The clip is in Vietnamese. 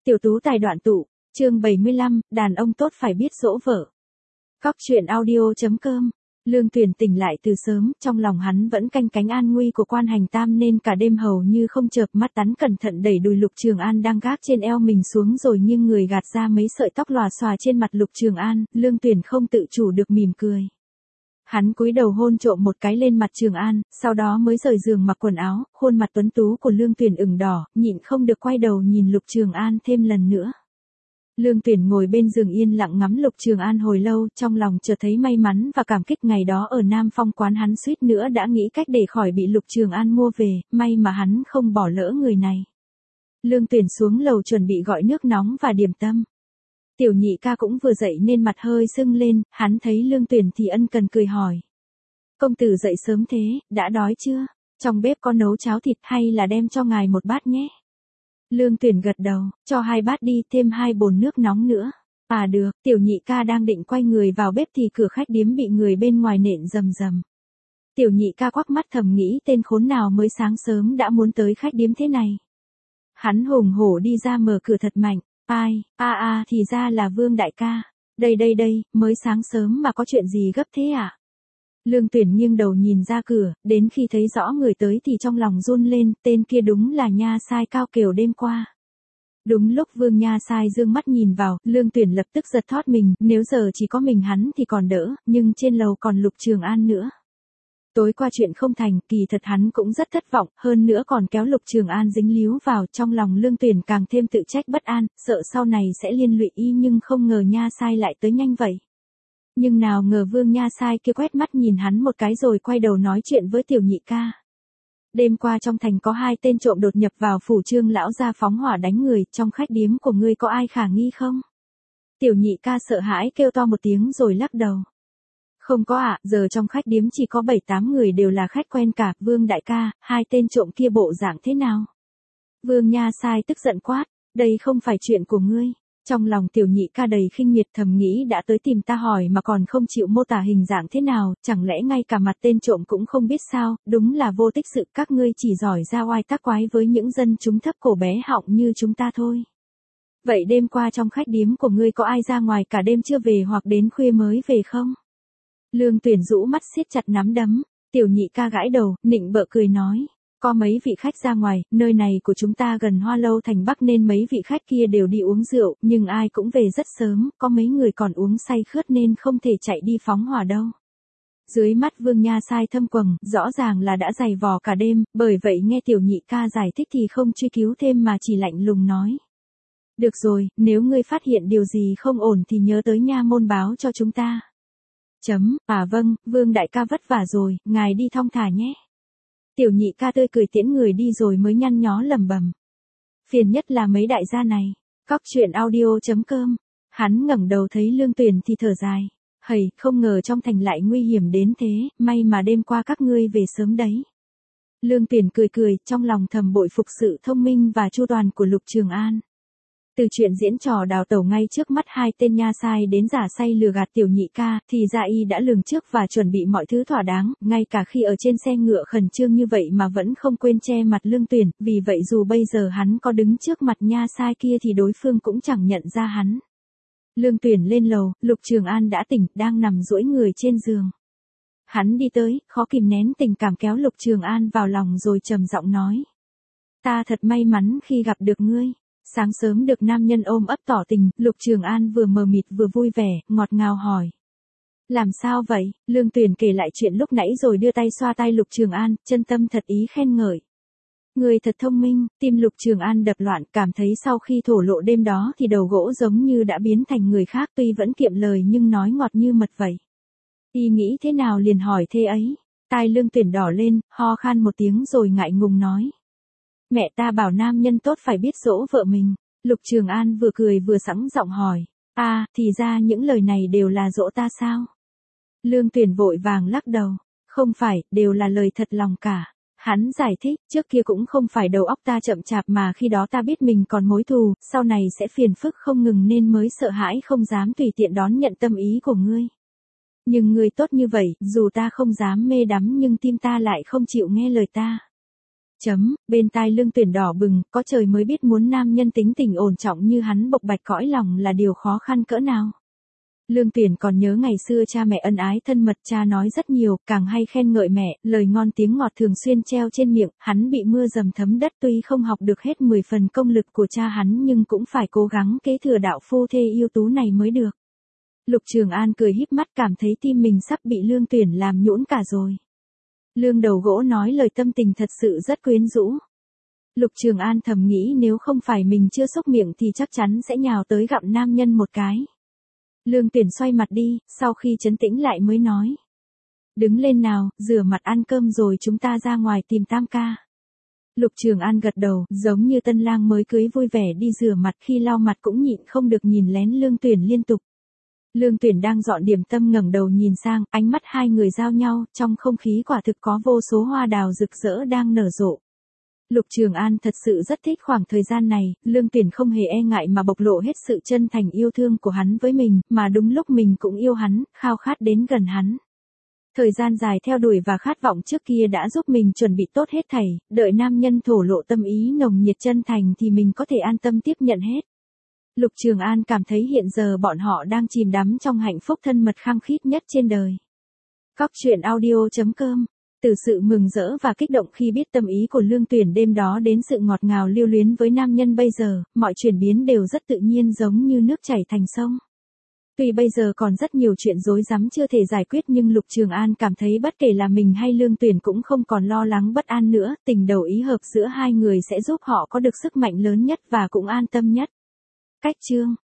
Tiểu tú tài đoạn tụ, chương 75, đàn ông tốt phải biết dỗ vợ. Cóc truyện audio.com. Lương Tuyển tỉnh lại từ sớm, trong lòng hắn vẫn canh cánh an nguy của quan hành tam nên cả đêm hầu như không chợp mắt hắn cẩn thận đẩy đùi Lục Trường An đang gác trên eo mình xuống rồi nghiêng người gạt ra mấy sợi tóc lòa xòa trên mặt Lục Trường An, Lương Tuyển không tự chủ được mỉm cười. Hắn cúi đầu hôn trộm một cái lên mặt Trường An, sau đó mới rời giường mặc quần áo, khuôn mặt tuấn tú của Lương Tuyển ửng đỏ, nhịn không được quay đầu nhìn Lục Trường An thêm lần nữa. Lương Tuyển ngồi bên giường yên lặng ngắm Lục Trường An hồi lâu, trong lòng chợt thấy may mắn và cảm kích ngày đó ở Nam Phong quán hắn suýt nữa đã nghĩ cách để khỏi bị Lục Trường An mua về, may mà hắn không bỏ lỡ người này. Lương Tuyển xuống lầu chuẩn bị gọi nước nóng và điểm tâm. Tiểu nhị ca cũng vừa dậy nên mặt hơi sưng lên, hắn thấy Lương Tuyển thì ân cần cười hỏi. Công tử dậy sớm thế, đã đói chưa? Trong bếp có nấu cháo thịt hay là đem cho ngài một bát nhé? Lương Tuyển gật đầu, cho 2 bát đi, thêm 2 bồn nước nóng nữa. À được, tiểu nhị ca đang định quay người vào bếp thì cửa khách điếm bị người bên ngoài nện rầm rầm. Tiểu nhị ca quắc mắt thầm nghĩ tên khốn nào mới sáng sớm đã muốn tới khách điếm thế này. Hắn hùng hổ đi ra mở cửa thật mạnh. Ai, thì ra là Vương đại ca. Đây, mới sáng sớm mà có chuyện gì gấp thế à? Lương Tuyển nghiêng đầu nhìn ra cửa, đến khi thấy rõ người tới thì trong lòng run lên, tên kia đúng là Nha Sai Cao Kiều đêm qua. Đúng lúc Vương Nha Sai dương mắt nhìn vào, Lương Tuyển lập tức giật thót mình, nếu giờ chỉ có mình hắn thì còn đỡ, nhưng trên lầu còn Lục Trường An nữa. Tối qua chuyện không thành, kỳ thật hắn cũng rất thất vọng, hơn nữa còn kéo Lục Trường An dính líu vào, trong lòng Lương Tuyển càng thêm tự trách bất an, sợ sau này sẽ liên lụy y nhưng không ngờ Nha Sai lại tới nhanh vậy. Nhưng nào ngờ Vương Nha Sai kia quét mắt nhìn hắn một cái rồi quay đầu nói chuyện với tiểu nhị ca. Đêm qua trong thành có 2 tên trộm đột nhập vào phủ Trương lão gia phóng hỏa đánh người, trong khách điếm của ngươi có ai khả nghi không? Tiểu nhị ca sợ hãi kêu to một tiếng rồi lắc đầu. Không có ạ, giờ trong khách điếm chỉ có 7-8 người đều là khách quen cả, Vương đại ca, 2 tên trộm kia bộ dạng thế nào? Vương Nha Sai tức giận quát, đây không phải chuyện của ngươi. Trong lòng tiểu nhị ca đầy khinh miệt thầm nghĩ đã tới tìm ta hỏi mà còn không chịu mô tả hình dạng thế nào, chẳng lẽ ngay cả mặt tên trộm cũng không biết sao, đúng là vô tích sự, các ngươi chỉ giỏi ra oai tác quái với những dân chúng thấp cổ bé họng như chúng ta thôi. Vậy đêm qua trong khách điếm của ngươi có ai ra ngoài cả đêm chưa về hoặc đến khuya mới về không? Lương Tuyển rũ mắt siết chặt nắm đấm, tiểu nhị ca gãi đầu, nịnh bợ cười nói. Có mấy vị khách ra ngoài, nơi này của chúng ta gần Hoa Lâu thành Bắc nên mấy vị khách kia đều đi uống rượu, nhưng ai cũng về rất sớm, có mấy người còn uống say khướt nên không thể chạy đi phóng hỏa đâu. Dưới mắt Vương Nha Sai thâm quầng, rõ ràng là đã giày vò cả đêm, bởi vậy nghe tiểu nhị ca giải thích thì không truy cứu thêm mà chỉ lạnh lùng nói. Được rồi, nếu ngươi phát hiện điều gì không ổn thì nhớ tới nha môn báo cho chúng ta. Vâng, Vương đại ca vất vả rồi, ngài đi thong thả nhé. Tiểu nhị ca tươi cười tiễn người đi rồi mới nhăn nhó lẩm bẩm. Phiền nhất là mấy đại gia này. Cóc truyện audio.com. Hắn ngẩng đầu thấy Lương Tuyển thì thở dài. Hầy, không ngờ trong thành lại nguy hiểm đến thế, may mà đêm qua các ngươi về sớm đấy. Lương Tuyển cười, trong lòng thầm bội phục sự thông minh và chu toàn của Lục Trường An. Từ chuyện diễn trò đào tẩu ngay trước mắt 2 tên nha sai đến giả say lừa gạt tiểu nhị ca, thì ra y đã lường trước và chuẩn bị mọi thứ thỏa đáng, ngay cả khi ở trên xe ngựa khẩn trương như vậy mà vẫn không quên che mặt Lương Tuyển, vì vậy dù bây giờ hắn có đứng trước mặt nha sai kia thì đối phương cũng chẳng nhận ra hắn. Lương Tuyển lên lầu, Lục Trường An đã tỉnh, đang nằm duỗi người trên giường. Hắn đi tới, khó kìm nén tình cảm kéo Lục Trường An vào lòng rồi trầm giọng nói. Ta thật may mắn khi gặp được ngươi. Sáng sớm được nam nhân ôm ấp tỏ tình, Lục Trường An vừa mờ mịt vừa vui vẻ, ngọt ngào hỏi. Làm sao vậy? Lương Tuyển kể lại chuyện lúc nãy rồi đưa tay xoa tay Lục Trường An, chân tâm thật ý khen ngợi. Người thật thông minh, tim Lục Trường An đập loạn, cảm thấy sau khi thổ lộ đêm đó thì đầu gỗ giống như đã biến thành người khác, tuy vẫn kiệm lời nhưng nói ngọt như mật vậy. Y nghĩ thế nào liền hỏi thế ấy. Tai Lương Tuyển đỏ lên, ho khan một tiếng rồi ngại ngùng nói. Mẹ ta bảo nam nhân tốt phải biết dỗ vợ mình. Lục Trường An vừa cười vừa sẵn giọng hỏi. Thì ra những lời này đều là dỗ ta sao? Lương Tuyển vội vàng lắc đầu. Không phải, đều là lời thật lòng cả. Hắn giải thích, trước kia cũng không phải đầu óc ta chậm chạp mà khi đó ta biết mình còn mối thù, sau này sẽ phiền phức không ngừng nên mới sợ hãi không dám tùy tiện đón nhận tâm ý của ngươi. Nhưng ngươi tốt như vậy, dù ta không dám mê đắm nhưng tim ta lại không chịu nghe lời ta. Bên tai Lương Tuyển đỏ bừng, có trời mới biết muốn nam nhân tính tình ổn trọng như hắn bộc bạch cõi lòng là điều khó khăn cỡ nào. Lương Tuyển còn nhớ ngày xưa cha mẹ ân ái thân mật, cha nói rất nhiều, càng hay khen ngợi mẹ, lời ngon tiếng ngọt thường xuyên treo trên miệng, hắn bị mưa dầm thấm đất tuy không học được hết 10 phần công lực của cha hắn nhưng cũng phải cố gắng kế thừa đạo phu thê ưu tú này mới được. Lục Trường An cười híp mắt cảm thấy tim mình sắp bị Lương Tuyển làm nhũn cả rồi. Lương đầu gỗ nói lời tâm tình thật sự rất quyến rũ. Lục Trường An thầm nghĩ nếu không phải mình chưa xúc miệng thì chắc chắn sẽ nhào tới gặm nam nhân một cái. Lương Tuyển xoay mặt đi, sau khi trấn tĩnh lại mới nói. Đứng lên nào, rửa mặt ăn cơm rồi chúng ta ra ngoài tìm Tam ca. Lục Trường An gật đầu, giống như tân lang mới cưới vui vẻ đi rửa mặt, khi lau mặt cũng nhịn không được nhìn lén Lương Tuyển liên tục. Lương Tuyển đang dọn điểm tâm ngẩng đầu nhìn sang, ánh mắt hai người giao nhau, trong không khí quả thực có vô số hoa đào rực rỡ đang nở rộ. Lục Trường An thật sự rất thích khoảng thời gian này, Lương Tuyển không hề e ngại mà bộc lộ hết sự chân thành yêu thương của hắn với mình, mà đúng lúc mình cũng yêu hắn, khao khát đến gần hắn. Thời gian dài theo đuổi và khát vọng trước kia đã giúp mình chuẩn bị tốt hết thảy, đợi nam nhân thổ lộ tâm ý nồng nhiệt chân thành thì mình có thể an tâm tiếp nhận hết. Lục Trường An cảm thấy hiện giờ bọn họ đang chìm đắm trong hạnh phúc thân mật khăng khít nhất trên đời. Cóc truyện audio.com. Từ sự mừng rỡ và kích động khi biết tâm ý của Lương Tuyển đêm đó đến sự ngọt ngào lưu luyến với nam nhân bây giờ, mọi chuyển biến đều rất tự nhiên giống như nước chảy thành sông. Tuy bây giờ còn rất nhiều chuyện rối rắm chưa thể giải quyết nhưng Lục Trường An cảm thấy bất kể là mình hay Lương Tuyển cũng không còn lo lắng bất an nữa, tình đầu ý hợp giữa hai người sẽ giúp họ có được sức mạnh lớn nhất và cũng an tâm nhất. Cách chương